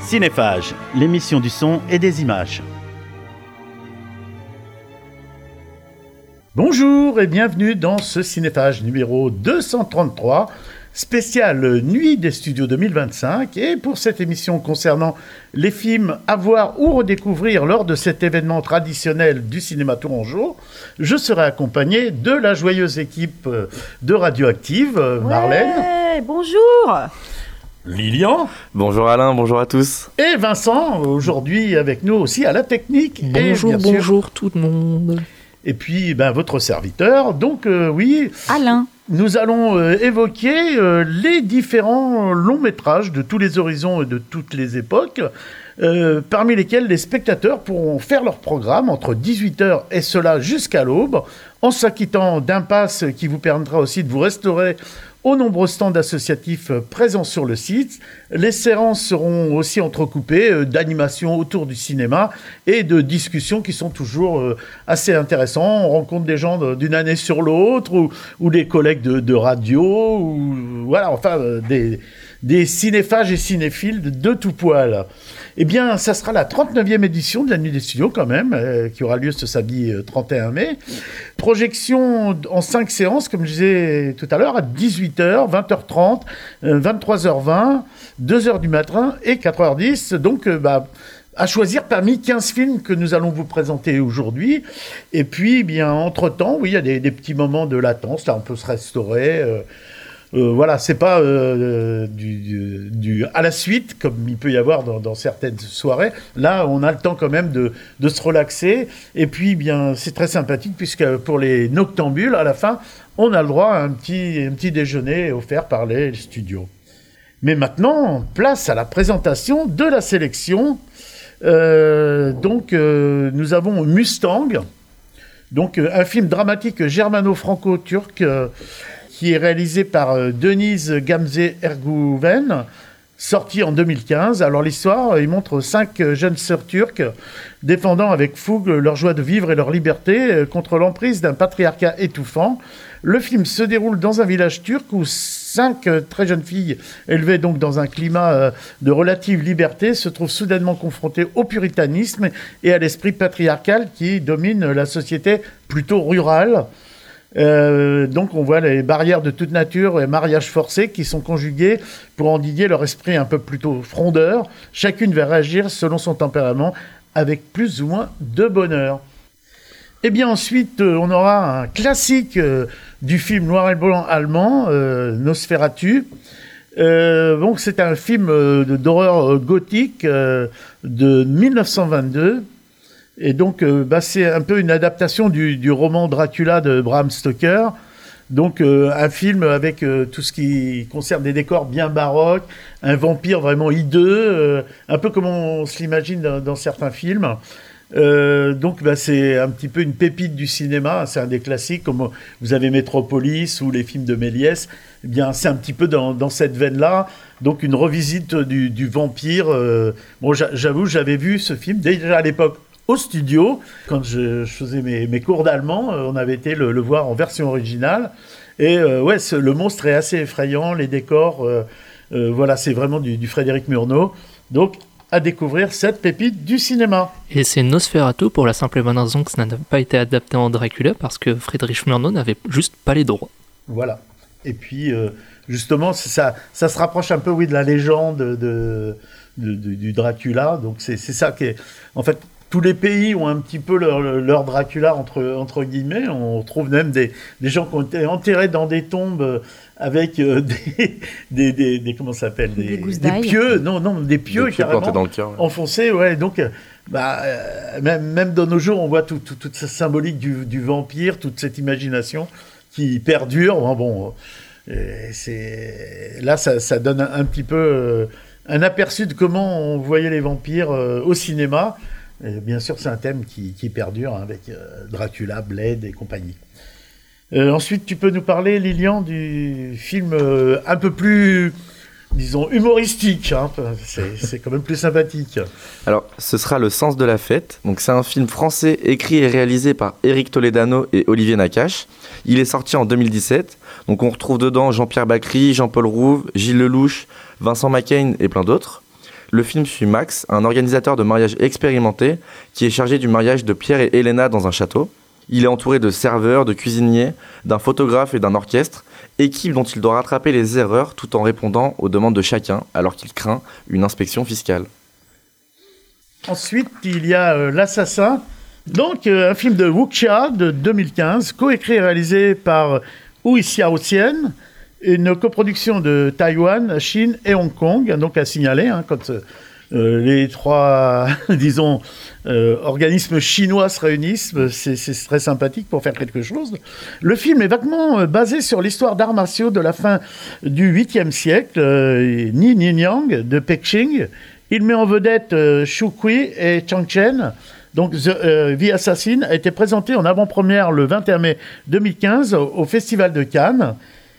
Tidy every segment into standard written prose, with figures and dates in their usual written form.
Cinéphage, l'émission du son et des images. Bonjour et bienvenue dans ce Cinéphage numéro 233, spécial Nuit des Studios 2025. Et pour cette émission concernant les films à voir ou redécouvrir lors de cet événement traditionnel du cinéma tourangeau, je serai accompagné de la joyeuse équipe de Radioactive, Marlène. Ouais, bonjour. Lilian. Bonjour Alain, bonjour à tous. Et Vincent, aujourd'hui avec nous aussi à la technique. Bonjour, et bien sûr, bonjour tout le monde. Et puis, votre serviteur. Donc, oui. Alain. Nous allons évoquer les différents longs métrages de tous les horizons et de toutes les époques, parmi lesquels les spectateurs pourront faire leur programme entre 18h et cela jusqu'à l'aube, en s'acquittant d'un pass qui vous permettra aussi de vous restaurer aux nombreux stands associatifs présents sur le site. Les séances seront aussi entrecoupées d'animations autour du cinéma et de discussions qui sont toujours assez intéressantes. On rencontre des gens d'une année sur l'autre ou des collègues de radio, ou voilà, enfin des cinéphages et cinéphiles de tout poil. Eh bien, ça sera la 39e édition de la Nuit des Studios quand même, qui aura lieu ce samedi 31 mai. Projection en 5 séances, comme je disais tout à l'heure, à 18h, 20h30, 23h20, 2h du matin et 4h10. Donc, à choisir parmi 15 films que nous allons vous présenter aujourd'hui. Et puis, bien, entre-temps, oui, il y a des petits moments de latence. Là, on peut se restaurer. Voilà, c'est pas du à la suite, comme il peut y avoir dans certaines soirées. Là, on a le temps quand même de se relaxer. Et puis, bien, c'est très sympathique, puisque pour les noctambules, à la fin, on a le droit à un petit déjeuner offert par les studios. Mais maintenant, place à la présentation de la sélection. Nous avons Mustang, donc un film dramatique germano-franco-turc qui est réalisé par Denise Gamze Ergüven, sorti en 2015. Alors l'histoire, il montre 5 jeunes sœurs turques défendant avec fougue leur joie de vivre et leur liberté contre l'emprise d'un patriarcat étouffant. Le film se déroule dans un village turc où 5 très jeunes filles, élevées donc dans un climat de relative liberté, se trouvent soudainement confrontées au puritanisme et à l'esprit patriarcal qui domine la société plutôt rurale. Donc on voit les barrières de toute nature et mariages forcés qui sont conjugués pour endiguer leur esprit un peu plutôt frondeur. Chacune va réagir selon son tempérament avec plus ou moins de bonheur. Et bien ensuite, on aura un classique du film noir et blanc allemand, Nosferatu. Donc c'est un film d'horreur gothique de 1922. Et donc, c'est un peu une adaptation du roman Dracula de Bram Stoker. Donc, un film avec tout ce qui concerne des décors bien baroques, un vampire vraiment hideux, un peu comme on se l'imagine dans certains films. C'est un petit peu une pépite du cinéma. C'est un des classiques, comme vous avez Metropolis ou les films de Méliès. Eh bien, c'est un petit peu dans cette veine-là. Donc, une revisite du vampire. J'avoue, j'avais vu ce film déjà à l'époque au studio, quand je faisais mes cours d'allemand, on avait été le voir en version originale. Et le monstre est assez effrayant, les décors, c'est vraiment du Frédéric Murnau. Donc, à découvrir cette pépite du cinéma. Et c'est Nosferatu pour la simple et bonne raison que ça n'a pas été adapté en Dracula, parce que Frédéric Murnau n'avait juste pas les droits. Voilà. Et puis, justement, ça se rapproche un peu, de la légende du Dracula. Donc, c'est ça qui est... En fait, tous les pays ont un petit peu leur Dracula, entre guillemets. On trouve même des gens qui ont été enterrés dans des tombes avec des comment ça s'appelle, des pieux. Non, des pieux carrément dans le cœur, enfoncés. Ouais. Donc, même de nos jours, on voit toute cette symbolique du vampire, toute cette imagination qui perdure. Là, ça donne un petit peu un aperçu de comment on voyait les vampires au cinéma. Et bien sûr, c'est un thème qui perdure avec Dracula, Blade et compagnie. Ensuite, tu peux nous parler, Lilian, du film un peu plus, disons, humoristique. C'est quand même plus sympathique. Alors, ce sera Le Sens de la Fête. Donc, c'est un film français écrit et réalisé par Éric Toledano et Olivier Nakache. Il est sorti en 2017. Donc, on retrouve dedans Jean-Pierre Bacry, Jean-Paul Rouve, Gilles Lelouch, Vincent Macaigne et plein d'autres. Le film suit Max, un organisateur de mariage expérimenté qui est chargé du mariage de Pierre et Elena dans un château. Il est entouré de serveurs, de cuisiniers, d'un photographe et d'un orchestre, équipe dont il doit rattraper les erreurs tout en répondant aux demandes de chacun alors qu'il craint une inspection fiscale. Ensuite, il y a L'Assassin, donc un film de Wuxia de 2015, coécrit et réalisé par Wu Xiaoxian, une coproduction de Taïwan, Chine et Hong Kong, donc à signaler, quand les trois, disons, organismes chinois se réunissent, c'est très sympathique pour faire quelque chose. Le film est vaguement basé sur l'histoire d'arts martiaux de la fin du 8e siècle, Ni Ninyang de Pekching. Il met en vedette Xu Kui et Chang Chen. Donc, The Assassin a été présenté en avant-première le 21 mai 2015 au Festival de Cannes,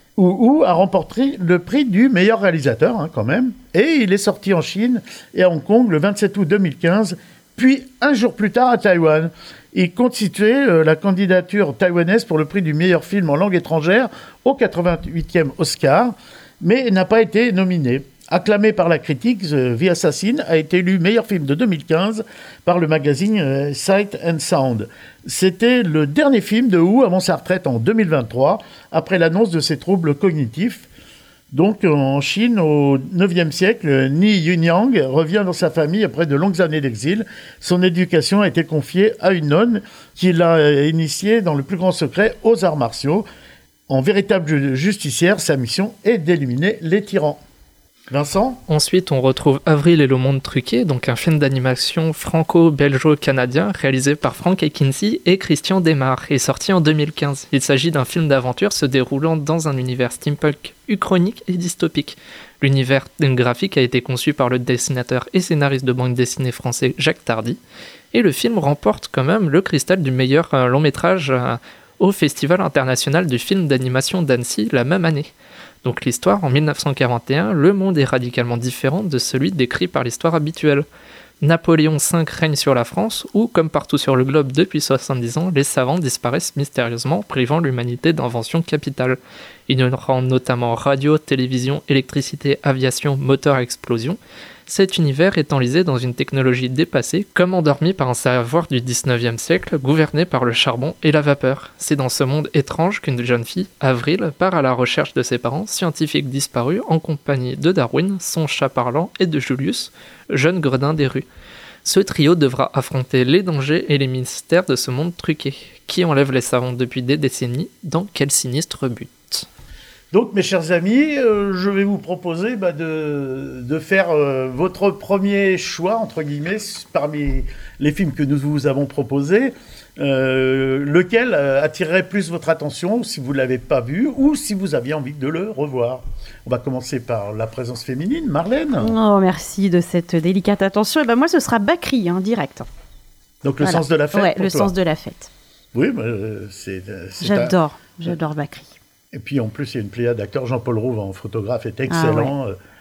où a remporté le prix du meilleur réalisateur, quand même. Et il est sorti en Chine et à Hong Kong le 27 août 2015, puis un jour plus tard à Taïwan. Il constituait la candidature taïwanaise pour le prix du meilleur film en langue étrangère au 88e Oscar, mais n'a pas été nominé. Acclamé par la critique, The Assassin a été élu meilleur film de 2015 par le magazine Sight and Sound. C'était le dernier film de Wu avant sa retraite en 2023, après l'annonce de ses troubles cognitifs. Donc en Chine, au IXe siècle, Ni Yunyang revient dans sa famille après de longues années d'exil. Son éducation a été confiée à une nonne qui l'a initiée dans le plus grand secret aux arts martiaux. En véritable justicière, sa mission est d'éliminer les tyrans. Vincent ? Ensuite, on retrouve Avril et le monde truqué, donc un film d'animation franco-belgeo-canadien réalisé par Frank Akinci et Christian Demar et sorti en 2015. Il s'agit d'un film d'aventure se déroulant dans un univers steampunk uchronique et dystopique. L'univers graphique a été conçu par le dessinateur et scénariste de bande dessinée français Jacques Tardy, et le film remporte quand même le cristal du meilleur long métrage au Festival international du film d'animation d'Annecy la même année. Donc l'histoire, en 1941, le monde est radicalement différent de celui décrit par l'histoire habituelle. Napoléon V règne sur la France, où, comme partout sur le globe depuis 70 ans, les savants disparaissent mystérieusement, privant l'humanité d'inventions capitales. Ignorant notamment radio, télévision, électricité, aviation, moteur à explosion, cet univers est enlisé dans une technologie dépassée, comme endormi par un savoir du 19e siècle, gouverné par le charbon et la vapeur. C'est dans ce monde étrange qu'une jeune fille, Avril, part à la recherche de ses parents, scientifiques disparus, en compagnie de Darwin, son chat parlant, et de Julius, jeune gredin des rues. Ce trio devra affronter les dangers et les mystères de ce monde truqué. Qui enlève les savants depuis des décennies? Dans quel sinistre but? Donc, mes chers amis, je vais vous proposer de faire votre premier choix, entre guillemets, parmi les films que nous vous avons proposés. Lequel attirerait plus votre attention si vous ne l'avez pas vu ou si vous aviez envie de le revoir? On va commencer par la présence féminine. Marlène? Oh, merci de cette délicate attention. Et ben moi, ce sera Bakri, direct. Donc, le sens de la fête? Ouais, le sens de la fête. Oui, c'est j'adore Bakri. Et puis en plus, il y a une pléiade d'acteurs. Jean-Paul Rouve en photographe est excellent.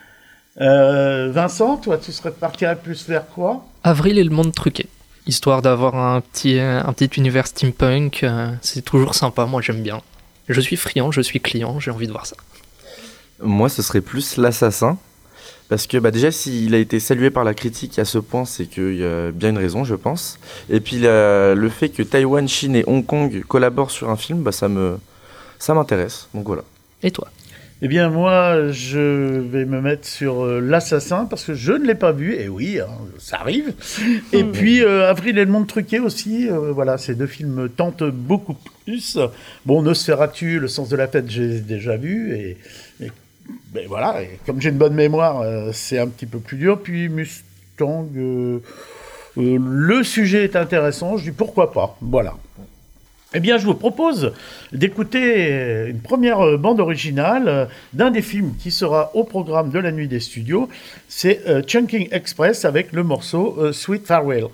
Vincent, toi, tu partirais plus vers quoi? Avril et le monde truqué. Histoire d'avoir un petit univers steampunk, c'est toujours sympa, moi j'aime bien. Je suis friand, je suis client, j'ai envie de voir ça. Moi, ce serait plus L'Assassin. Parce que déjà, s'il a été salué par la critique à ce point, c'est qu'il y a bien une raison, je pense. Et puis le fait que Taïwan, Chine et Hong Kong collaborent sur un film, ça m'intéresse, donc voilà. Et toi? Eh bien, moi, je vais me mettre sur L'Assassin, parce que je ne l'ai pas vu, et oui, ça arrive. Et puis, Avril et le monde truqué aussi, voilà, ces deux films tentent beaucoup plus. Bon, Nosferatu, Le sens de la fête, j'ai déjà vu, ben voilà, et comme j'ai une bonne mémoire, c'est un petit peu plus dur. Puis Mustang, le sujet est intéressant, je dis pourquoi pas, voilà. Eh bien, je vous propose d'écouter une première bande originale d'un des films qui sera au programme de la Nuit des Studios. C'est Chungking Express avec le morceau Sweet Farewell.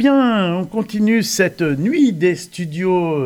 bien, on continue cette nuit des studios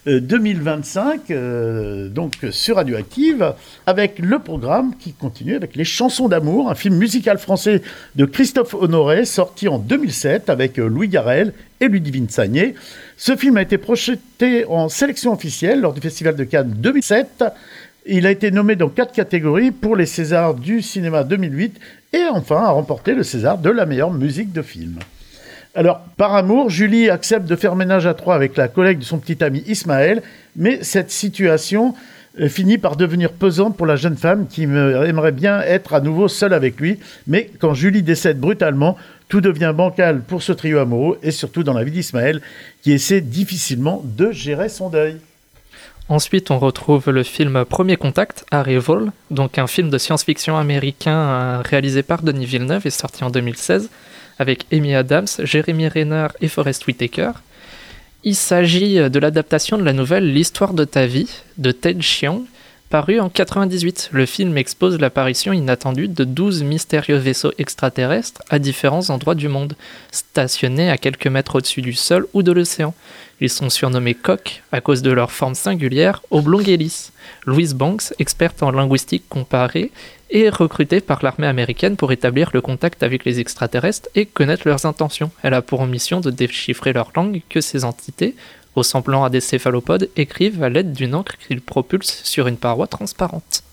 2025, donc sur Radioactive, avec le programme qui continue avec Les Chansons d'amour, un film musical français de Christophe Honoré, sorti en 2007 avec Louis Garrel et Ludivine Sagné. Ce film a été projeté en sélection officielle lors du Festival de Cannes 2007. Il a été nommé dans 4 catégories pour les Césars du cinéma 2008 et enfin a remporté le César de la meilleure musique de film. Alors, par amour, Julie accepte de faire ménage à 3 avec la collègue de son petit ami Ismaël, mais cette situation finit par devenir pesante pour la jeune femme qui aimerait bien être à nouveau seule avec lui. Mais quand Julie décède brutalement, tout devient bancal pour ce trio amoureux et surtout dans la vie d'Ismaël qui essaie difficilement de gérer son deuil. Ensuite, on retrouve le film Premier Contact, Arrival, donc un film de science-fiction américain réalisé par Denis Villeneuve et sorti en 2016, avec Amy Adams, Jeremy Renner et Forest Whitaker. Il s'agit de l'adaptation de la nouvelle L'Histoire de ta vie, de Ted Chiang, paru en 1998. Le film expose l'apparition inattendue de 12 mystérieux vaisseaux extraterrestres à différents endroits du monde, stationnés à quelques mètres au-dessus du sol ou de l'océan. Ils sont surnommés coqs à cause de leur forme singulière, oblongue et lisse. Louise Banks, experte en linguistique comparée, est recrutée par l'armée américaine pour établir le contact avec les extraterrestres et connaître leurs intentions. Elle a pour mission de déchiffrer leur langue que ces entités, ressemblant à des céphalopodes, écrivent à l'aide d'une encre qu'ils propulsent sur une paroi transparente.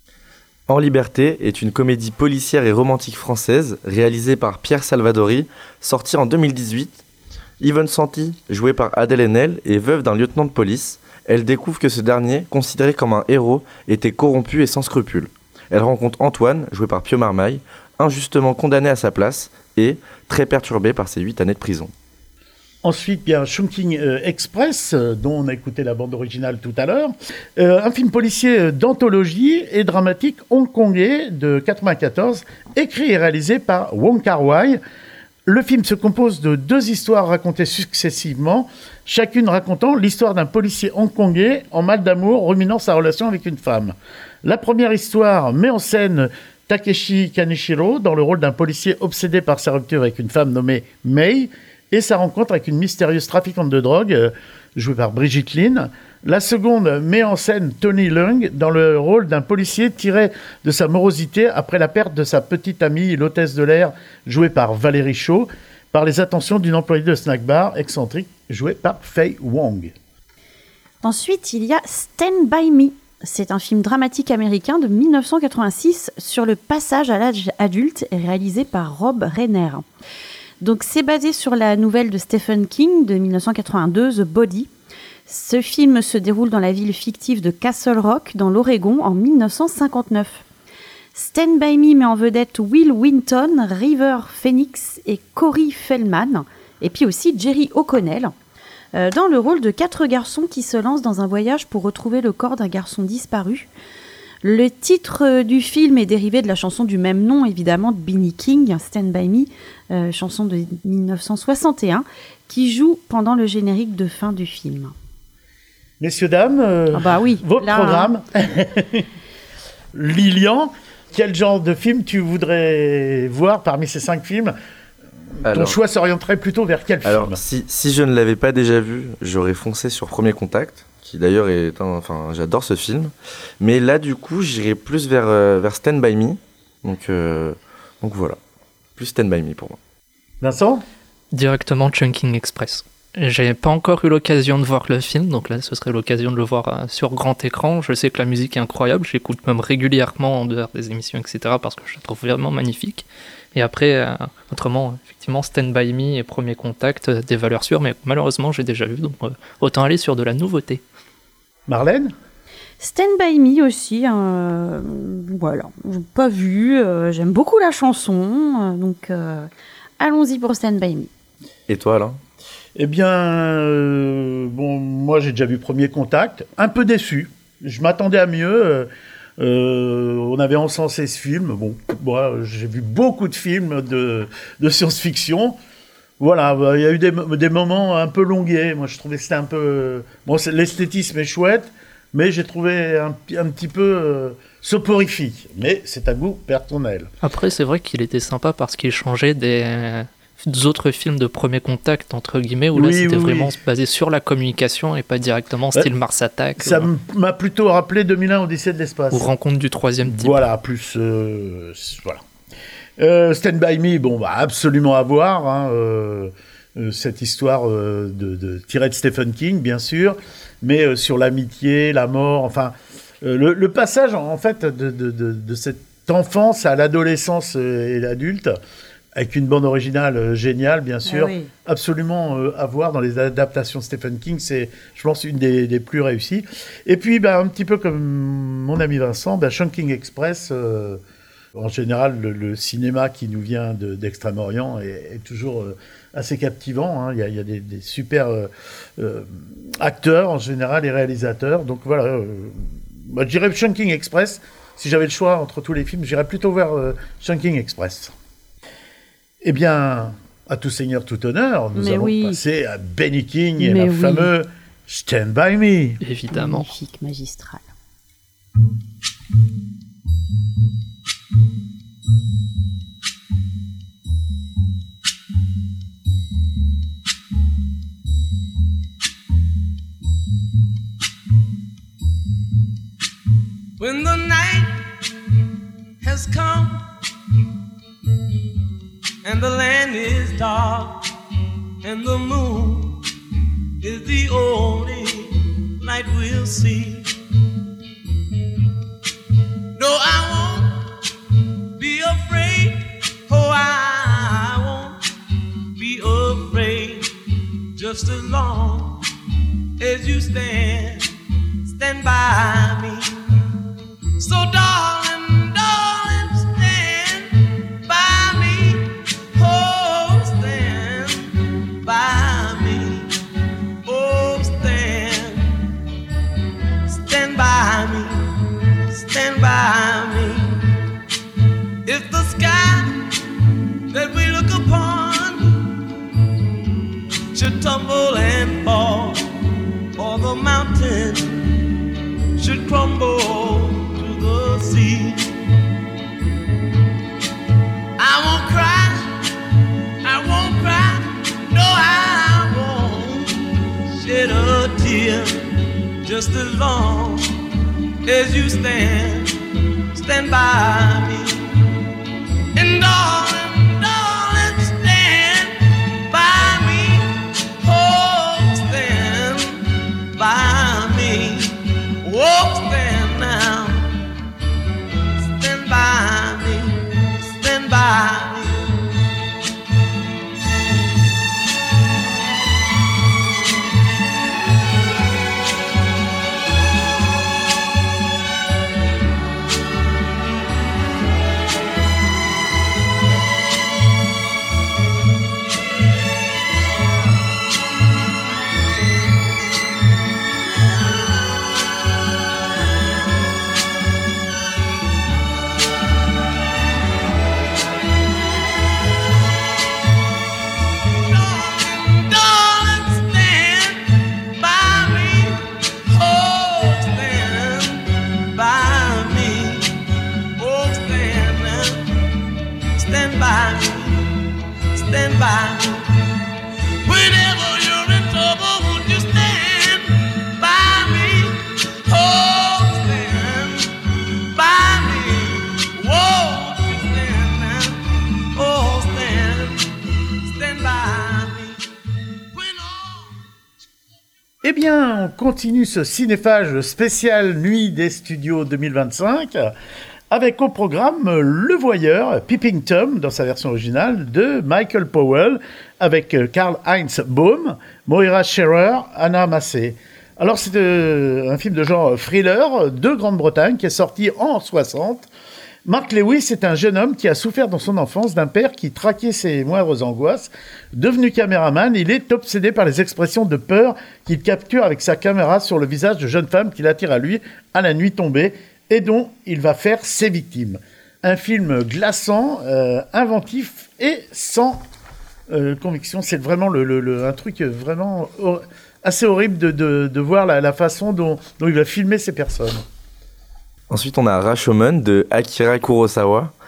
En liberté est une comédie policière et romantique française réalisée par Pierre Salvadori, sortie en 2018. Yvonne Santi, jouée par Adèle Haenel, est veuve d'un lieutenant de police. Elle découvre que ce dernier, considéré comme un héros, était corrompu et sans scrupules. Elle rencontre Antoine, joué par Pio Marmaille, injustement condamné à sa place et très perturbé par ses 8 années de prison. Ensuite, il y a Chungking Express, dont on a écouté la bande originale tout à l'heure. Un film policier d'anthologie et dramatique hongkongais de 1994, écrit et réalisé par Wong Kar-wai. Le film se compose de 2 histoires racontées successivement, chacune racontant l'histoire d'un policier hongkongais en mal d'amour ruminant sa relation avec une femme. La première histoire met en scène Takeshi Kaneshiro dans le rôle d'un policier obsédé par sa rupture avec une femme nommée Mei et sa rencontre avec une mystérieuse trafiquante de drogue jouée par Brigitte Lin. La seconde met en scène Tony Leung dans le rôle d'un policier tiré de sa morosité après la perte de sa petite amie, l'hôtesse de l'air, jouée par Valérie Shaw, par les attentions d'une employée de snack bar excentrique, jouée par Faye Wong. Ensuite, il y a Stand By Me. C'est un film dramatique américain de 1986 sur le passage à l'âge adulte et réalisé par Rob Reiner. Donc, c'est basé sur la nouvelle de Stephen King de 1982, The Body. Ce film se déroule dans la ville fictive de Castle Rock, dans l'Oregon, en 1959. Stand By Me met en vedette Will Wheaton, River Phoenix et Corey Feldman, et puis aussi Jerry O'Connell, dans le rôle de 4 garçons qui se lancent dans un voyage pour retrouver le corps d'un garçon disparu. Le titre du film est dérivé de la chanson du même nom, évidemment, de B. King, Stand By Me, chanson de 1961, qui joue pendant le générique de fin du film. Messieurs, dames, oui, votre programme. Lilian, quel genre de film tu voudrais voir parmi ces 5 films ? Ton choix s'orienterait plutôt vers quel film ? Alors, si je ne l'avais pas déjà vu, j'aurais foncé sur Premier Contact, qui d'ailleurs est j'adore ce film. Mais là, du coup, j'irais plus vers Stand By Me. Donc voilà, plus Stand By Me pour moi. Vincent ? Directement Chungking Express. J'ai pas encore eu l'occasion de voir le film, donc là ce serait l'occasion de le voir sur grand écran. Je sais que la musique est incroyable, j'écoute même régulièrement en dehors des émissions, etc. parce que je la trouve vraiment magnifique. Et après, autrement, effectivement, Stand By Me et Premier Contact, des valeurs sûres, mais malheureusement j'ai déjà vu, donc autant aller sur de la nouveauté. Marlène ? Stand By Me aussi, voilà, j'ai pas vu, j'aime beaucoup la chanson, donc allons-y pour Stand By Me. Et toi, Alain ? Eh bien, moi j'ai déjà vu Premier Contact, un peu déçu. Je m'attendais à mieux. On avait encensé ce film. Moi, j'ai vu beaucoup de films de science-fiction. Voilà, il y a eu des moments un peu longués. Moi, je trouvais que c'était un peu... l'esthétisme est chouette, mais j'ai trouvé un petit peu soporifique. Mais c'est à goût personnel. Après, c'est vrai qu'il était sympa parce qu'il changeait autres films de premier contact, entre guillemets, où là c'était vraiment basé sur la communication et pas directement style Mars Attack. Ça m'a plutôt rappelé 2001 Odyssée de l'espace. Ou Rencontre du troisième type. Voilà, plus... voilà. Stand By Me, absolument à voir, hein, cette histoire tirée de Stephen King, bien sûr, mais sur l'amitié, la mort, enfin, le passage, en fait, de cette enfance à l'adolescence et l'adulte, avec une bande originale géniale, bien sûr, absolument à voir dans les adaptations de Stephen King, c'est, je pense, une des plus réussies. Et puis, un petit peu comme mon ami Vincent, Chungking Express... en général, le cinéma qui nous vient d'Extrême-Orient est toujours assez captivant. Hein. Il y a des super acteurs, en général, et réalisateurs. Donc voilà, je dirais Chungking Express. Si j'avais le choix entre tous les films, j'irais plutôt vers Chungking Express. Eh bien, à tout seigneur, tout honneur, nous allons passer à Benny King et le fameux Stand By Me. Évidemment. Magnifique, magistral. When the night has come and the land is dark and the moon is the only light we'll see. No, I won't be afraid. Oh, I won't be afraid. Just as long as you stand by me. So darling, darling, stand by me. Oh, stand by me. Oh, stand by me. Stand by me. If the sky that we look upon should tumble and fall, or the mountain should crumble to the sea, I won't cry, no, I won't shed a tear, just as long as you stand by me. And darling, darling, stand by me. Oh, stand by me. Oh, stand now. Stand by me. Stand by me. Eh bien, on continue ce cinéphage spécial Nuit des Studios 2025 avec au programme Le Voyeur, Peeping Tom dans sa version originale de Michael Powell avec Karl-Heinz Baum, Moira Shearer, Anna Massey. Alors c'est un film de genre thriller de Grande-Bretagne qui est sorti en 60. Mark Lewis est un jeune homme qui a souffert dans son enfance d'un père qui traquait ses moindres angoisses. Devenu caméraman, il est obsédé par les expressions de peur qu'il capture avec sa caméra sur le visage de jeunes femmes qu'il attire à lui à la nuit tombée et dont il va faire ses victimes. Un film glaçant, inventif et sans conviction. C'est vraiment un truc vraiment assez horrible de voir la façon dont il va filmer ces personnes. Ensuite, on a Rashomon de Akira Kurosawa,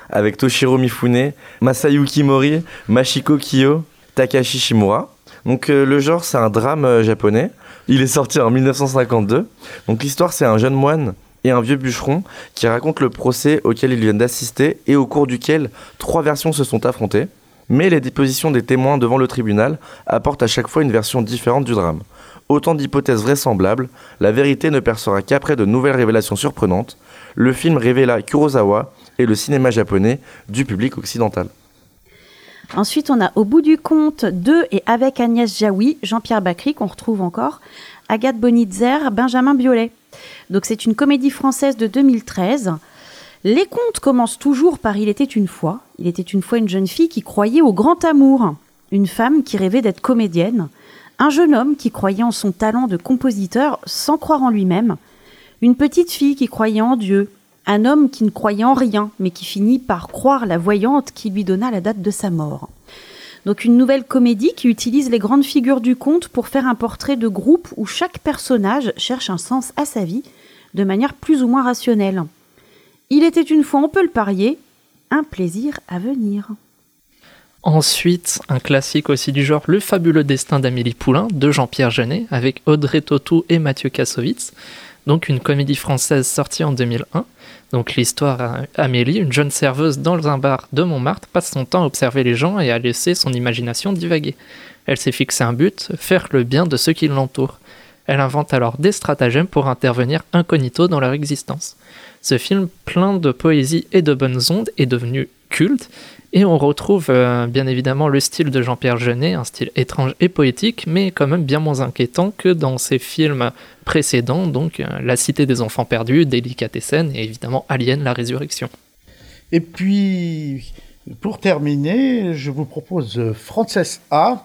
avec Toshiro Mifune, Masayuki Mori, Machiko Kiyo, Takashi Shimura. Donc le genre, c'est un drame japonais. Il est sorti en 1952. Donc l'histoire, c'est un jeune moine et un vieux bûcheron qui racontent le procès auquel ils viennent d'assister et au cours duquel 3 versions se sont affrontées. Mais les dépositions des témoins devant le tribunal apportent à chaque fois une version différente du drame. Autant d'hypothèses vraisemblables, la vérité ne percera qu'après de nouvelles révélations surprenantes. Le film révéla Kurosawa et le cinéma japonais du public occidental. Ensuite, on a Au bout du compte 2 et avec Agnès Jaoui, Jean-Pierre Bacry, qu'on retrouve encore, Agathe Bonitzer, Benjamin Biolay. Donc c'est une comédie française de 2013. Les contes commencent toujours par Il était une fois. Il était une fois une jeune fille qui croyait au grand amour, une femme qui rêvait d'être comédienne, un jeune homme qui croyait en son talent de compositeur sans croire en lui-même, une petite fille qui croyait en Dieu, un homme qui ne croyait en rien, mais qui finit par croire la voyante qui lui donna la date de sa mort. Donc une nouvelle comédie qui utilise les grandes figures du conte pour faire un portrait de groupe où chaque personnage cherche un sens à sa vie de manière plus ou moins rationnelle. Il était une fois, on peut le parier, un plaisir à venir. Ensuite, un classique aussi du genre, Le fabuleux destin d'Amélie Poulain, de Jean-Pierre Jeunet, avec Audrey Tautou et Mathieu Kassovitz. Donc une comédie française sortie en 2001. Donc l'histoire, Amélie, une jeune serveuse dans un bar de Montmartre, passe son temps à observer les gens et à laisser son imagination divaguer. Elle s'est fixé un but, faire le bien de ceux qui l'entourent. Elle invente alors des stratagèmes pour intervenir incognito dans leur existence. Ce film, plein de poésie et de bonnes ondes, est devenu culte, et on retrouve bien évidemment le style de Jean-Pierre Jeunet, un style étrange et poétique, mais quand même bien moins inquiétant que dans ses films précédents, donc La Cité des Enfants Perdus, Délicatessen et évidemment Alien, la Résurrection. Et puis, pour terminer, je vous propose Frances A,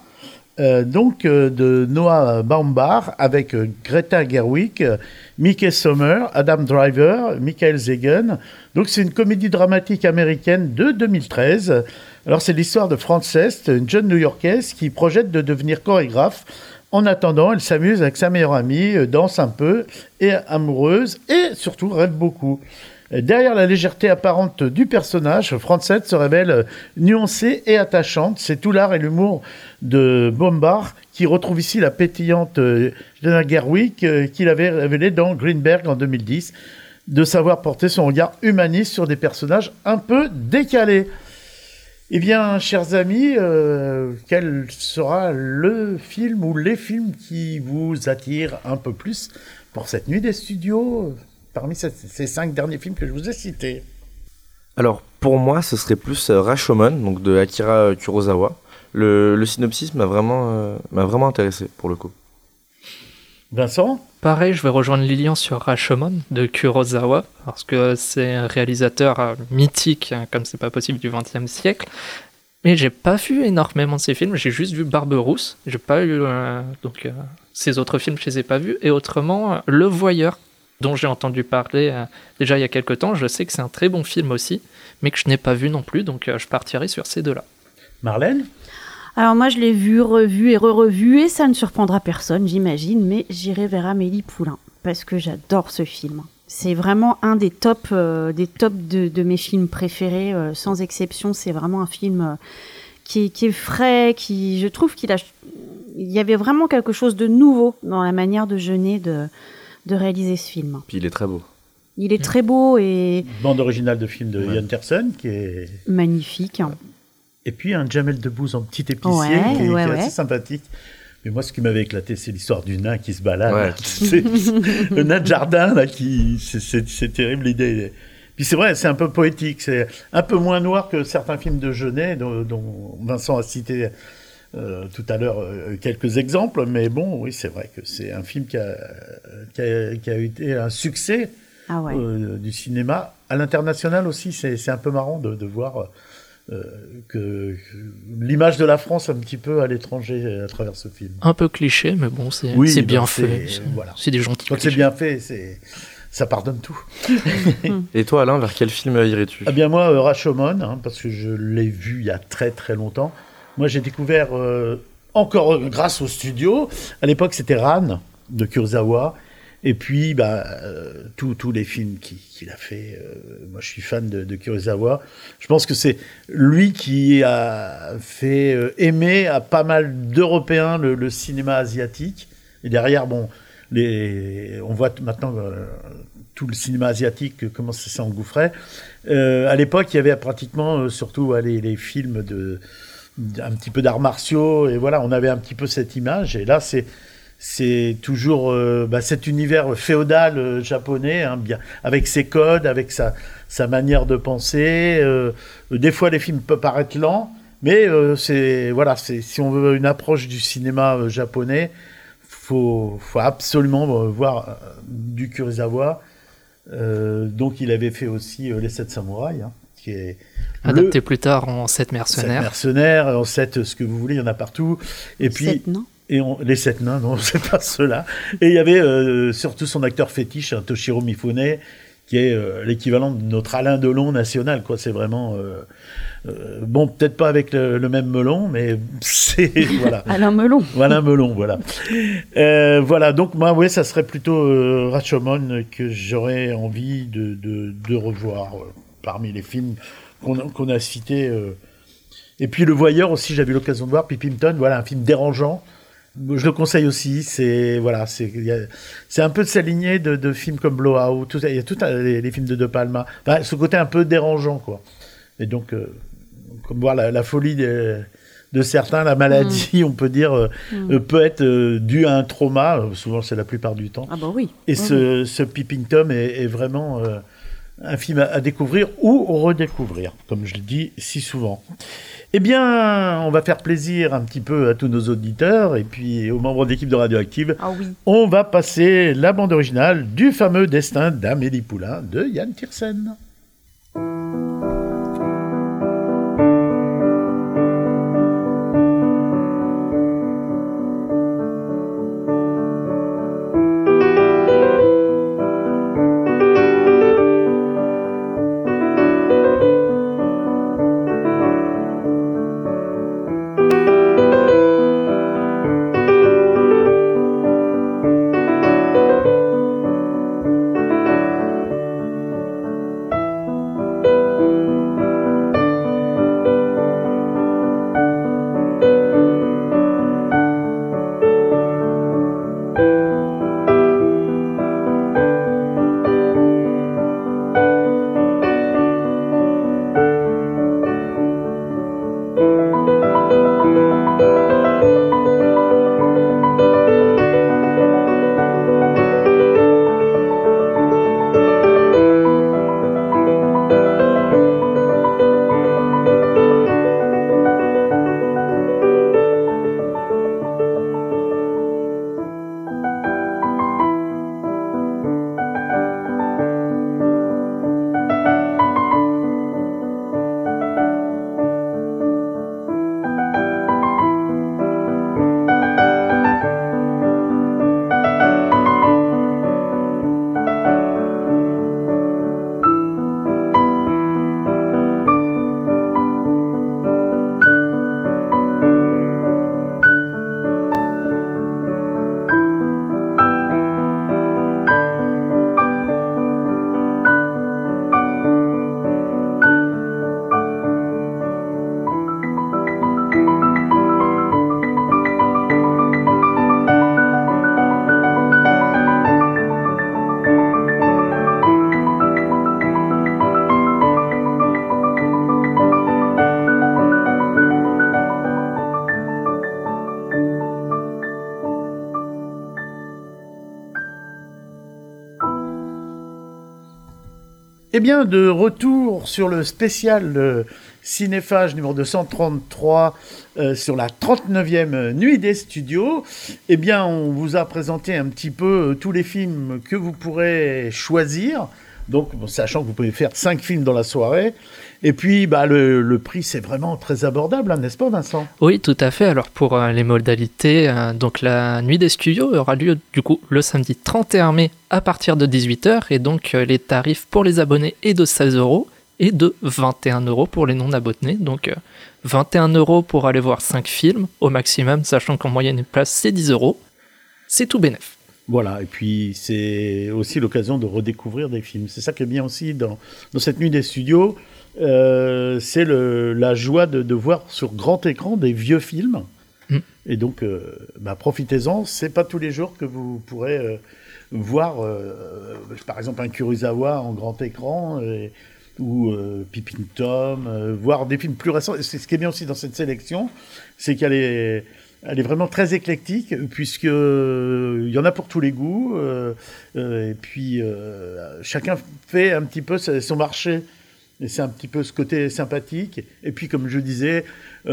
de Noah Baumbach avec Greta Gerwig, Mickey Sommer, Adam Driver, Michael Zegen. Donc c'est une comédie dramatique américaine de 2013. Alors c'est l'histoire de Frances, une jeune New-Yorkaise qui projette de devenir chorégraphe. En attendant, elle s'amuse avec sa meilleure amie, danse un peu, est amoureuse et surtout rêve beaucoup. Derrière la légèreté apparente du personnage, Frances se révèle nuancée et attachante. C'est tout l'art et l'humour de Baumbach qui retrouve ici la pétillante Greta Gerwig qu'il avait révélée dans Greenberg en 2010, de savoir porter son regard humaniste sur des personnages un peu décalés. Eh bien, chers amis, quel sera le film ou les films qui vous attirent un peu plus pour cette nuit des studios parmi ces 5 derniers films que je vous ai cités? Alors, pour moi, ce serait plus Rashomon, donc de Akira Kurosawa. Le synopsis m'a vraiment intéressé, pour le coup. Vincent ? Pareil, je vais rejoindre Lilian sur Rashomon de Kurosawa, parce que c'est un réalisateur mythique, comme c'est pas possible, du XXe siècle. Mais j'ai pas vu énormément de ses films, j'ai juste vu Barberousse. J'ai pas eu... ces autres films, je les ai pas vus. Et autrement, Le Voyeur, dont j'ai entendu parler déjà il y a quelques temps. Je sais que c'est un très bon film aussi, mais que je n'ai pas vu non plus, donc je partirai sur ces deux-là. Marlène ? Alors moi, je l'ai vu, revu et re-revu, et ça ne surprendra personne, j'imagine, mais j'irai vers Amélie Poulain, parce que j'adore ce film. C'est vraiment un des tops de mes films préférés, sans exception. C'est vraiment un film qui est frais, je trouve il y avait vraiment quelque chose de nouveau dans la manière de Jeunet de réaliser ce film. Puis il est très beau. Il est très beau et... Bande originale de film de Ian Tiersen, qui est... magnifique. Et puis un Jamel Debbouze en petit épicier, qui est assez sympathique. Mais moi, ce qui m'avait éclaté, c'est l'histoire du nain qui se balade. Ouais. Là, le nain de jardin, là, c'est terrible l'idée. Puis c'est vrai, c'est un peu poétique. C'est un peu moins noir que certains films de Jeunet, dont Vincent a cité tout à l'heure quelques exemples. Mais bon, oui, c'est vrai que c'est un film qui a été un succès du cinéma. À l'international aussi, c'est un peu marrant de voir... que l'image de la France un petit peu à l'étranger à travers ce film. Un peu cliché, mais bon, c'est bien fait. Voilà. C'est des gentils Quand clichés. c'est bien fait, ça pardonne tout. Et toi, Alain, vers quel film irais-tu ? Eh bien moi, Rashomon, parce que je l'ai vu il y a très très longtemps. Moi, j'ai découvert encore grâce au studio. À l'époque, c'était Ran de Kurosawa. Et puis, tous les films qu'il a fait. Moi, je suis fan de Kurosawa. Je pense que c'est lui qui a fait aimer à pas mal d'Européens le cinéma asiatique. Et derrière, bon, on voit maintenant tout le cinéma asiatique comment ça s'engouffrait. À l'époque, il y avait pratiquement surtout les films un petit peu d'arts martiaux. Et voilà, on avait un petit peu cette image. Et là, c'est toujours cet univers féodal japonais, hein, bien, avec ses codes, avec sa manière de penser. Des fois, les films peuvent paraître lents, mais si on veut une approche du cinéma japonais, faut absolument voir du Kurosawa. Donc, il avait fait aussi Les 7 samouraïs, hein, qui est adapté plus tard en 7 mercenaires. 7 mercenaires, en 7 ce que vous voulez, il y en a partout. Et puis 7 nains. Les 7 nains, non, c'est pas ceux-là. Et il y avait surtout son acteur fétiche, hein, Toshiro Mifune, qui est l'équivalent de notre Alain Delon national, quoi. C'est vraiment bon, peut-être pas avec le même melon, mais c'est voilà. Alain Melon. Alain Melon, voilà. Voilà, donc moi, ouais, ça serait plutôt Rashomon que j'aurais envie de revoir parmi les films qu'on a cités. Et puis Le Voyeur aussi, j'avais eu l'occasion de voir, Pippington, voilà, un film dérangeant. Je le conseille aussi, c'est un peu de sa lignée de films comme Blowout, tout ça, il y a tous les films de Palma, enfin, ce côté un peu dérangeant, quoi. Et donc, comme voir la folie de certains, la maladie, on peut dire, peut être due à un trauma, souvent c'est la plupart du temps. Ah bah oui. Et ce Peeping Tom est vraiment un film à découvrir ou redécouvrir, comme je le dis si souvent. Eh bien, on va faire plaisir un petit peu à tous nos auditeurs et puis aux membres d'équipe de Radioactive. Ah oui. On va passer la bande originale du fameux Destin d'Amélie Poulain de Yann Tiersen. Eh bien, de retour sur le spécial Cinéphage numéro 233 sur la 39e nuit des studios, eh bien, on vous a présenté un petit peu tous les films que vous pourrez choisir. Donc, sachant que vous pouvez faire 5 films dans la soirée. Et puis, le prix, c'est vraiment très abordable, hein, n'est-ce pas, Vincent ? Oui, tout à fait. Alors, pour les modalités, donc la nuit des studios aura lieu, du coup, le samedi 31 mai à partir de 18h. Et donc, les tarifs pour les abonnés est de 16 € et de 21 € pour les non-abonnés. Donc, 21 € pour aller voir 5 films au maximum, sachant qu'en moyenne, une place, c'est 10 €. C'est tout bénef. Voilà, et puis c'est aussi l'occasion de redécouvrir des films. C'est ça qui est bien aussi dans cette nuit des studios, c'est la joie de voir sur grand écran des vieux films. Et donc, profitez-en, c'est pas tous les jours que vous pourrez voir, par exemple, un Kurosawa en grand écran, ou Peeping Tom, voir des films plus récents. C'est ce qui est bien aussi dans cette sélection, c'est qu'elle est vraiment très éclectique, puisque il y en a pour tous les goûts, et puis chacun fait un petit peu son marché. Et c'est un petit peu ce côté sympathique. Et puis, comme je disais,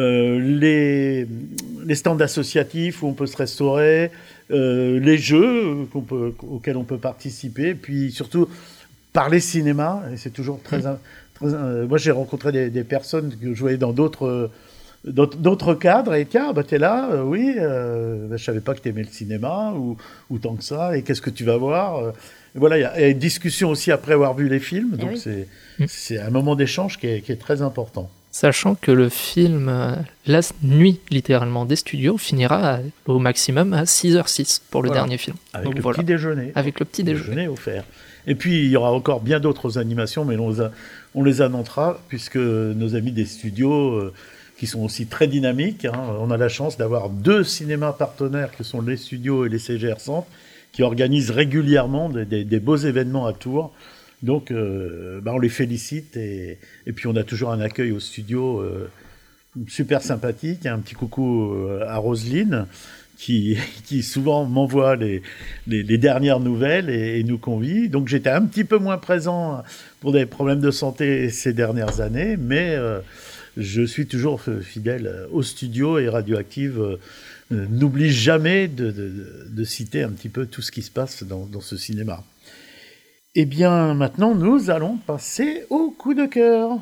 les stands associatifs où on peut se restaurer, les jeux auxquels on peut participer, et puis surtout parler cinéma. Et c'est toujours très moi, j'ai rencontré des personnes que je voyais dans d'autres cadres, et tiens, t'es là, oui, je savais pas que t'aimais le cinéma, ou tant que ça, et qu'est-ce que tu vas voir voilà, il y a une discussion aussi après avoir vu les films, donc c'est un moment d'échange qui est très important. Sachant que le film La Nuit, littéralement, des studios, finira au maximum à 6h06 pour le dernier film. Avec le petit déjeuner. Avec le petit déjeuner offert. Et puis, il y aura encore bien d'autres animations, mais on les annoncera, puisque nos amis des studios, qui sont aussi très dynamiques, on a la chance d'avoir 2 cinémas partenaires, que sont les studios et les CGR Centre, qui organisent régulièrement des beaux événements à Tours. Donc, on les félicite, et puis on a toujours un accueil au studio super sympathique. Un petit coucou à Roselyne, qui souvent m'envoie les dernières nouvelles et nous convie. Donc, j'étais un petit peu moins présent pour des problèmes de santé ces dernières années, mais je suis toujours fidèle au studio, et Radioactive n'oublie jamais de citer un petit peu tout ce qui se passe dans ce cinéma. Eh bien, maintenant, nous allons passer au coup de cœur.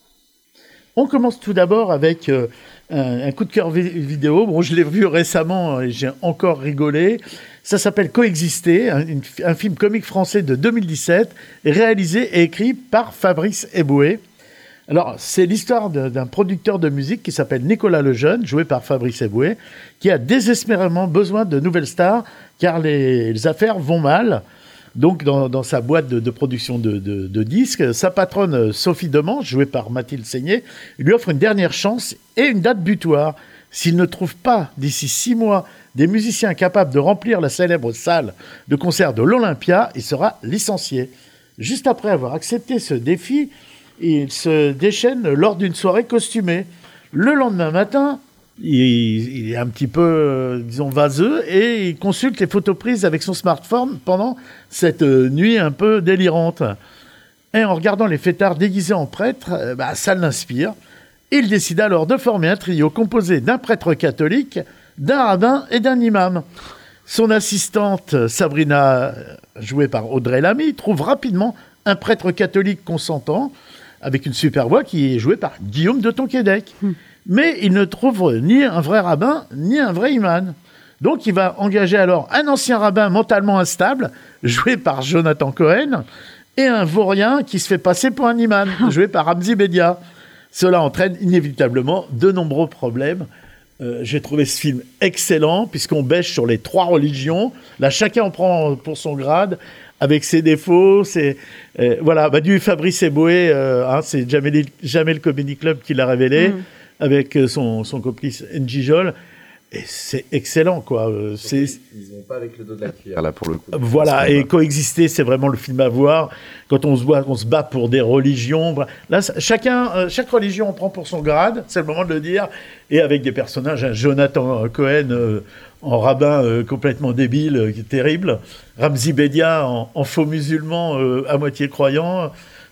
On commence tout d'abord avec un coup de cœur vidéo. Bon, je l'ai vu récemment et j'ai encore rigolé. Ça s'appelle Coexister, un film comique français de 2017, réalisé et écrit par Fabrice Eboué. Alors, c'est l'histoire d'un producteur de musique qui s'appelle Nicolas Lejeune, joué par Fabrice Eboué, qui a désespérément besoin de nouvelles stars, car les affaires vont mal. Donc, dans sa boîte de production de disques, sa patronne Sophie Demange, jouée par Mathilde Seigné, lui offre une dernière chance et une date butoir. S'il ne trouve pas, d'ici 6 mois, des musiciens capables de remplir la célèbre salle de concert de l'Olympia, il sera licencié. Juste après avoir accepté ce défi, il se déchaîne lors d'une soirée costumée. Le lendemain matin, il est un petit peu, vaseux, et il consulte les photos prises avec son smartphone pendant cette nuit un peu délirante. Et en regardant les fêtards déguisés en prêtres, ça l'inspire. Il décide alors de former un trio composé d'un prêtre catholique, d'un rabbin et d'un imam. Son assistante, Sabrina, jouée par Audrey Lamy, trouve rapidement un prêtre catholique consentant, avec une super voix, qui est jouée par Guillaume de Tonquédec. Mais il ne trouve ni un vrai rabbin, ni un vrai imam. Donc il va engager alors un ancien rabbin mentalement instable, joué par Jonathan Cohen, et un vaurien qui se fait passer pour un imam, joué par Ramzi Bedia. Cela entraîne inévitablement de nombreux problèmes. J'ai trouvé ce film excellent, puisqu'on bêche sur les 3 religions. Là, chacun en prend pour son grade, avec ses défauts. Du Fabrice Eboué, c'est Jamel Comedy Club qui l'a révélé, avec son complice N'Gijol. Et c'est excellent, quoi. Ils vont pas avec le dos de la cuillère, là, pour le coup. Voilà, et Coexister, c'est vraiment le film à voir. Quand on se bat pour des religions. Là, chaque religion en prend pour son grade, c'est le moment de le dire. Et avec des personnages, Jonathan Cohen en rabbin complètement débile, qui est terrible. Ramzi Bedia en faux musulman à moitié croyant,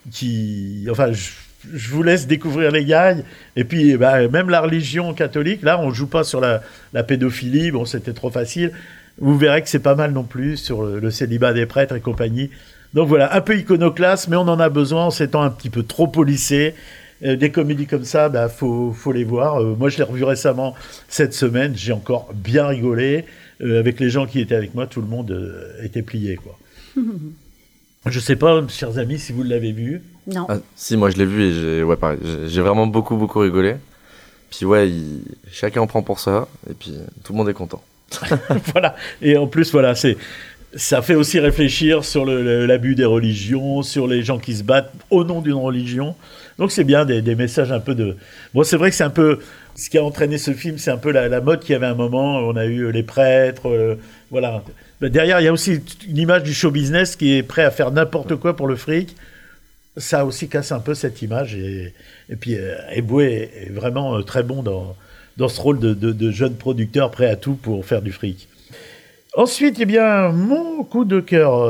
je vous laisse découvrir les gars. Et puis, même la religion catholique, là, on ne joue pas sur la pédophilie. Bon, c'était trop facile. Vous verrez que c'est pas mal non plus sur le célibat des prêtres et compagnie. Donc voilà, un peu iconoclaste, mais on en a besoin en ces temps un petit peu trop policés. Des comédies comme ça, faut les voir. Moi, je l'ai revu récemment cette semaine. J'ai encore bien rigolé. Avec les gens qui étaient avec moi, tout le monde était plié, quoi. Je sais pas, chers amis, si vous l'avez vu. Non. Ah, si, moi je l'ai vu et j'ai vraiment beaucoup rigolé. Puis chacun en prend pour ça et puis tout le monde est content. Voilà. Et en plus, voilà, Ça fait aussi réfléchir sur l'abus des religions, sur les gens qui se battent au nom d'une religion. Donc c'est bien des messages un peu de... Bon, c'est vrai que c'est un peu... Ce qui a entraîné ce film, c'est un peu la mode qu'il y avait un moment. On a eu les prêtres, voilà. Mais derrière, il y a aussi une image du show business qui est prêt à faire n'importe quoi pour le fric. Ça aussi casse un peu cette image. Et puis Eboué est vraiment très bon dans ce rôle de jeune producteur prêt à tout pour faire du fric. Ensuite, eh bien, mon coup de cœur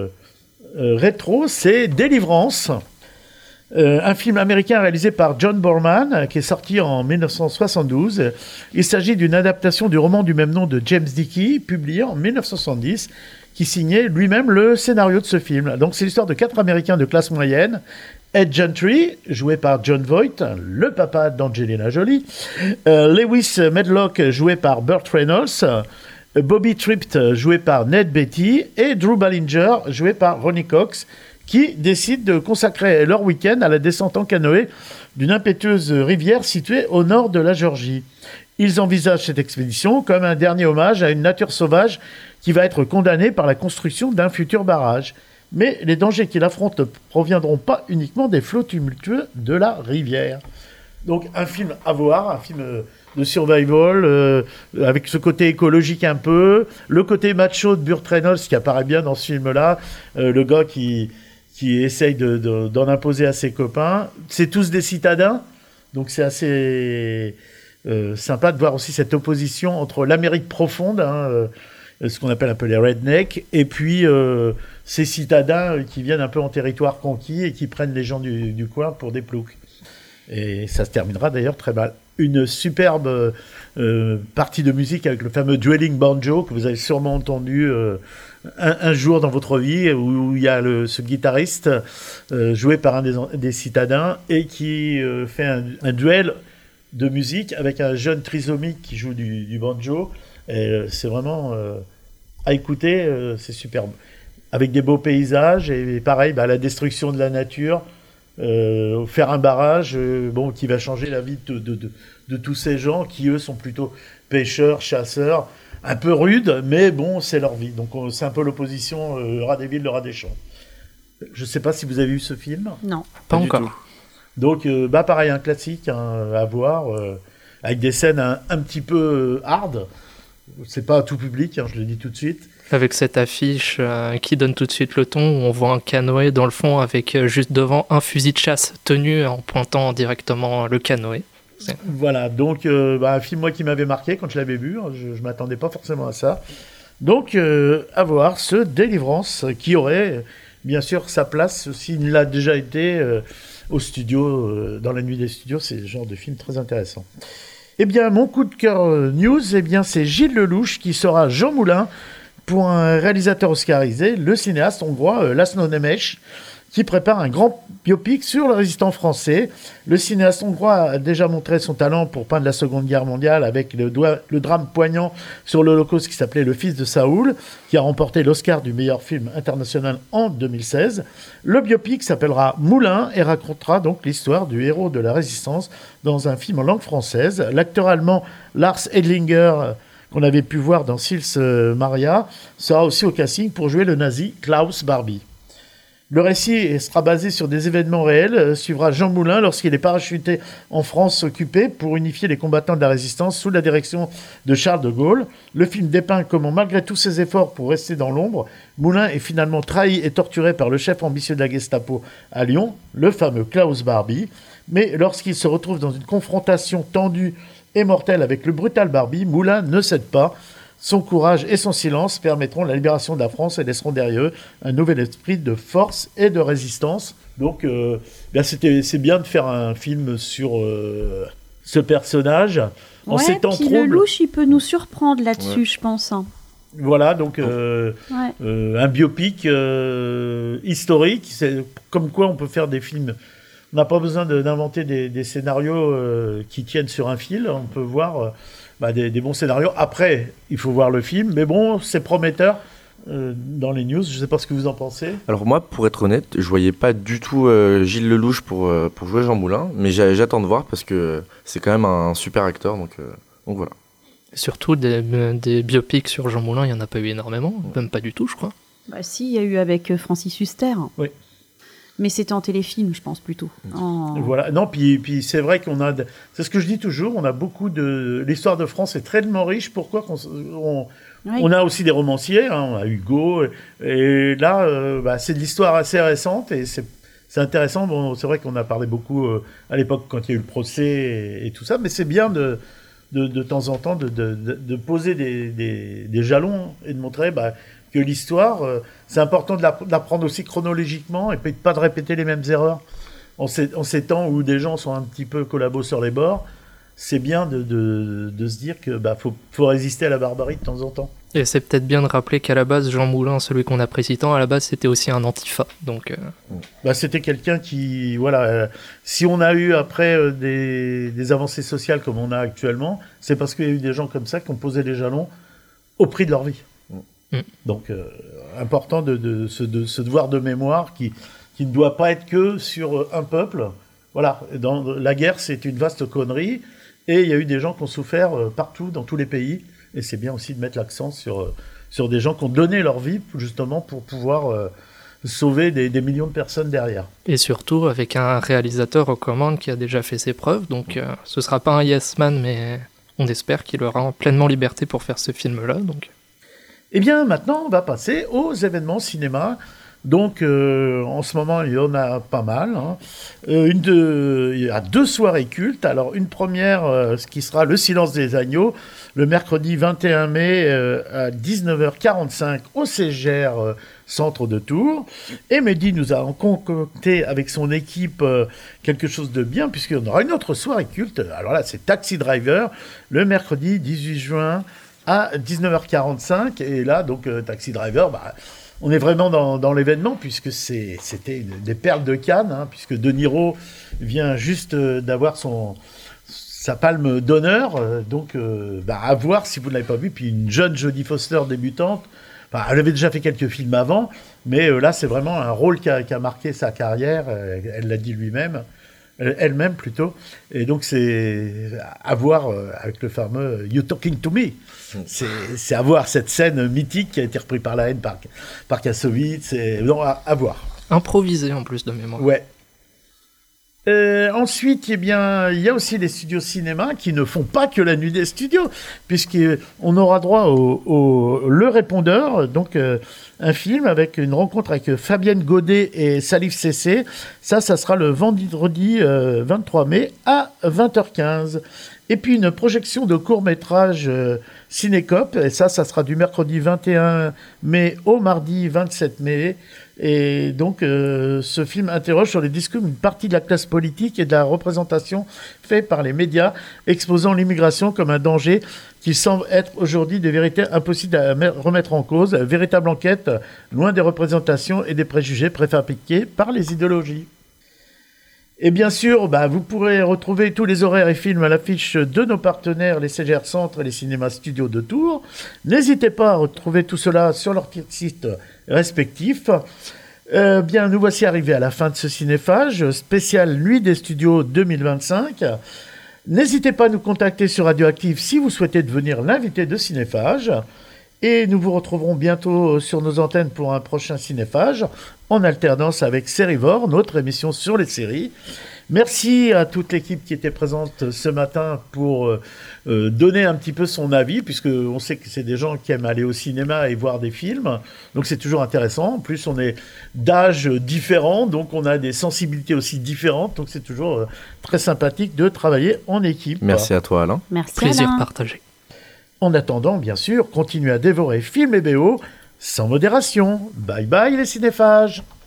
rétro, c'est Délivrance, un film américain réalisé par John Boorman, qui est sorti en 1972. Il s'agit d'une adaptation du roman du même nom de James Dickey, publié en 1970, qui signait lui-même le scénario de ce film. Donc, c'est l'histoire de 4 Américains de classe moyenne. Ed Gentry, joué par Jon Voight, le papa d'Angelina Jolie. Lewis Medlock, joué par Burt Reynolds. Bobby Tript, joué par Ned Beatty, et Drew Ballinger, joué par Ronny Cox, qui décident de consacrer leur week-end à la descente en canoë d'une impétueuse rivière située au nord de la Géorgie. Ils envisagent cette expédition comme un dernier hommage à une nature sauvage qui va être condamnée par la construction d'un futur barrage. Mais les dangers qu'ils affrontent ne proviendront pas uniquement des flots tumultueux de la rivière. Donc un film à voir, un film de survival, avec ce côté écologique un peu, le côté macho de Burt Reynolds qui apparaît bien dans ce film-là, le gars qui essaye d'en imposer à ses copains. C'est tous des citadins, donc c'est assez sympa de voir aussi cette opposition entre l'Amérique profonde, ce qu'on appelle un peu les rednecks, et puis ces citadins qui viennent un peu en territoire conquis et qui prennent les gens du coin pour des ploucs. Et ça se terminera d'ailleurs très mal. Une superbe partie de musique avec le fameux Dwelling Banjo que vous avez sûrement entendu un jour dans votre vie, où il y a ce guitariste joué par un des citadins et qui fait un duel de musique avec un jeune trisomique qui joue du banjo. Et c'est vraiment à écouter, c'est superbe. Avec des beaux paysages et pareil, la destruction de la nature. Faire un barrage qui va changer la vie de tous ces gens qui, eux, sont plutôt pêcheurs, chasseurs, un peu rudes, mais bon, c'est leur vie. Donc, c'est un peu l'opposition rat des villes, le rat des champs. Je ne sais pas si vous avez vu ce film. Non. Pas encore. Donc, pareil, un classique à voir, avec des scènes un petit peu hard. C'est pas à tout public, je le dis tout de suite. Avec cette affiche qui donne tout de suite le ton, où on voit un canoë dans le fond avec juste devant un fusil de chasse tenu en pointant directement le canoë. Voilà, donc un film moi qui m'avait marqué quand je l'avais vu, je m'attendais pas forcément à ça. Donc à voir ce Délivrance qui aurait bien sûr sa place s'il l'a déjà été au studio, dans la nuit des studios. C'est le genre de film très intéressant. Eh bien, mon coup de cœur news, c'est Gilles Lelouch qui sera Jean Moulin pour un réalisateur oscarisé, le cinéaste hongrois Laszlo Nemes, qui prépare un grand biopic sur le résistant français. Le cinéaste hongrois a déjà montré son talent pour peindre la Seconde Guerre mondiale avec le drame poignant sur l'Holocauste qui s'appelait Le Fils de Saoul, qui a remporté l'Oscar du meilleur film international en 2016. Le biopic s'appellera Moulin et racontera donc l'histoire du héros de la Résistance dans un film en langue française. L'acteur allemand Lars Edlinger, qu'on avait pu voir dans Sils Maria, sera aussi au casting pour jouer le nazi Klaus Barbie. Le récit sera basé sur des événements réels, suivra Jean Moulin lorsqu'il est parachuté en France occupée pour unifier les combattants de la résistance sous la direction de Charles de Gaulle. Le film dépeint comment, malgré tous ses efforts pour rester dans l'ombre, Moulin est finalement trahi et torturé par le chef ambitieux de la Gestapo à Lyon, le fameux Klaus Barbie. Mais lorsqu'il se retrouve dans une confrontation tendue et mortelle avec le brutal Barbie, Moulin ne cède pas. Son courage et son silence permettront la libération de la France et laisseront derrière eux un nouvel esprit de force et de résistance. Donc, c'est bien de faire un film sur ce personnage. En ces temps troubles. Lelouch, il peut nous surprendre là-dessus, je pense. Voilà, donc un biopic historique. C'est comme quoi on peut faire des films. On n'a pas besoin d'inventer des scénarios qui tiennent sur un fil. On peut voir des bons scénarios. Après, il faut voir le film. Mais bon, c'est prometteur dans les news. Je ne sais pas ce que vous en pensez. Alors moi, pour être honnête, je ne voyais pas du tout Gilles Lelouch pour jouer Jean Moulin. Mais j'attends de voir parce que c'est quand même un super acteur. Donc voilà. Surtout des biopics sur Jean Moulin, il n'y en a pas eu énormément, même pas du tout, je crois. Bah si, il y a eu avec Francis Huster. Oui. Mais c'était en téléfilm, je pense, plutôt. Voilà. Non, puis c'est vrai qu'on a... C'est ce que je dis toujours, on a beaucoup de... L'histoire de France est tellement riche. Pourquoi on a aussi des romanciers, hein, on a Hugo. Et là, c'est de l'histoire assez récente et c'est intéressant. Bon, c'est vrai qu'on a parlé beaucoup à l'époque quand il y a eu le procès et tout ça, mais c'est bien de temps en temps de poser des jalons et de montrer que l'histoire, c'est important de l'apprendre aussi chronologiquement et puis pas de répéter les mêmes erreurs. En ces temps où des gens sont un petit peu collabos sur les bords, c'est bien de se dire que faut résister à la barbarie de temps en temps. Et c'est peut-être bien de rappeler qu'à la base, Jean Moulin, celui qu'on apprécie tant, à la base, c'était aussi un antifa. Donc, c'était quelqu'un qui... Voilà, si on a eu après des avancées sociales comme on a actuellement, c'est parce qu'il y a eu des gens comme ça qui ont posé les jalons au prix de leur vie. Donc, important de ce devoir de mémoire qui ne doit pas être que sur un peuple. Voilà, la guerre, c'est une vaste connerie, et il y a eu des gens qui ont souffert partout, dans tous les pays, et c'est bien aussi de mettre l'accent sur des gens qui ont donné leur vie, justement, pour pouvoir sauver des millions de personnes derrière. Et surtout, avec un réalisateur aux commandes qui a déjà fait ses preuves, donc ce sera pas un yes man, mais on espère qu'il aura pleinement liberté pour faire ce film-là, donc... Eh bien, maintenant, on va passer aux événements cinéma. Donc, en ce moment, il y en a pas mal. Hein. Il y a 2 soirées cultes. Alors, une première, ce qui sera Le Silence des Agneaux, le mercredi 21 mai à 19h45 au CGR Centre de Tours. Et Mehdi nous a concocté avec son équipe quelque chose de bien, puisqu'il y aura une autre soirée culte. Alors là, c'est Taxi Driver, le mercredi 18 juin à 19h45, et là, donc, Taxi Driver, on est vraiment dans l'événement, puisque c'était des perles de Cannes, hein, puisque De Niro vient juste d'avoir sa palme d'honneur, donc à voir si vous ne l'avez pas vu, puis une jeune Jodie Foster débutante, elle avait déjà fait quelques films avant, mais là, c'est vraiment un rôle qui a marqué sa carrière, elle l'a dit elle-même plutôt, et donc c'est à voir avec le fameux You Talking to Me. C'est à voir cette scène mythique qui a été reprise par la haine par Kassovitz, à voir. Improvisé en plus de mémoire. Ouais. Ensuite, il y a aussi les studios cinéma qui ne font pas que la nuit des studios, puisqu'on aura droit au Le Répondeur, donc un film avec une rencontre avec Fabienne Godet et Salif Cessé. Ça sera le vendredi 23 mai à 20h15. Et puis une projection de court-métrage Cinécope, et ça sera du mercredi 21 mai au mardi 27 mai. Et donc, ce film interroge sur les discours d'une partie de la classe politique et de la représentation faite par les médias, exposant l'immigration comme un danger qui semble être aujourd'hui des vérités impossibles à remettre en cause. Véritable enquête, loin des représentations et des préjugés préfabriqués par les idéologies. Et bien sûr, vous pourrez retrouver tous les horaires et films à l'affiche de nos partenaires, les CGR Centre et les cinémas studios de Tours. N'hésitez pas à retrouver tout cela sur leurs sites respectifs. Nous voici arrivés à la fin de ce cinéphage, spécial Nuit des Studios 2025. N'hésitez pas à nous contacter sur Radioactive si vous souhaitez devenir l'invité de Cinéphage. Et nous vous retrouverons bientôt sur nos antennes pour un prochain cinéphage, en alternance avec Sérivore, notre émission sur les séries. Merci à toute l'équipe qui était présente ce matin pour donner un petit peu son avis, puisqu'on sait que c'est des gens qui aiment aller au cinéma et voir des films. Donc c'est toujours intéressant. En plus, on est d'âges différents, donc on a des sensibilités aussi différentes. Donc c'est toujours très sympathique de travailler en équipe. Merci à toi, Alain. Merci, Plaisir Alain. partagé. En attendant, bien sûr, continuez à dévorer films et BO sans modération. Bye bye les cinéphages.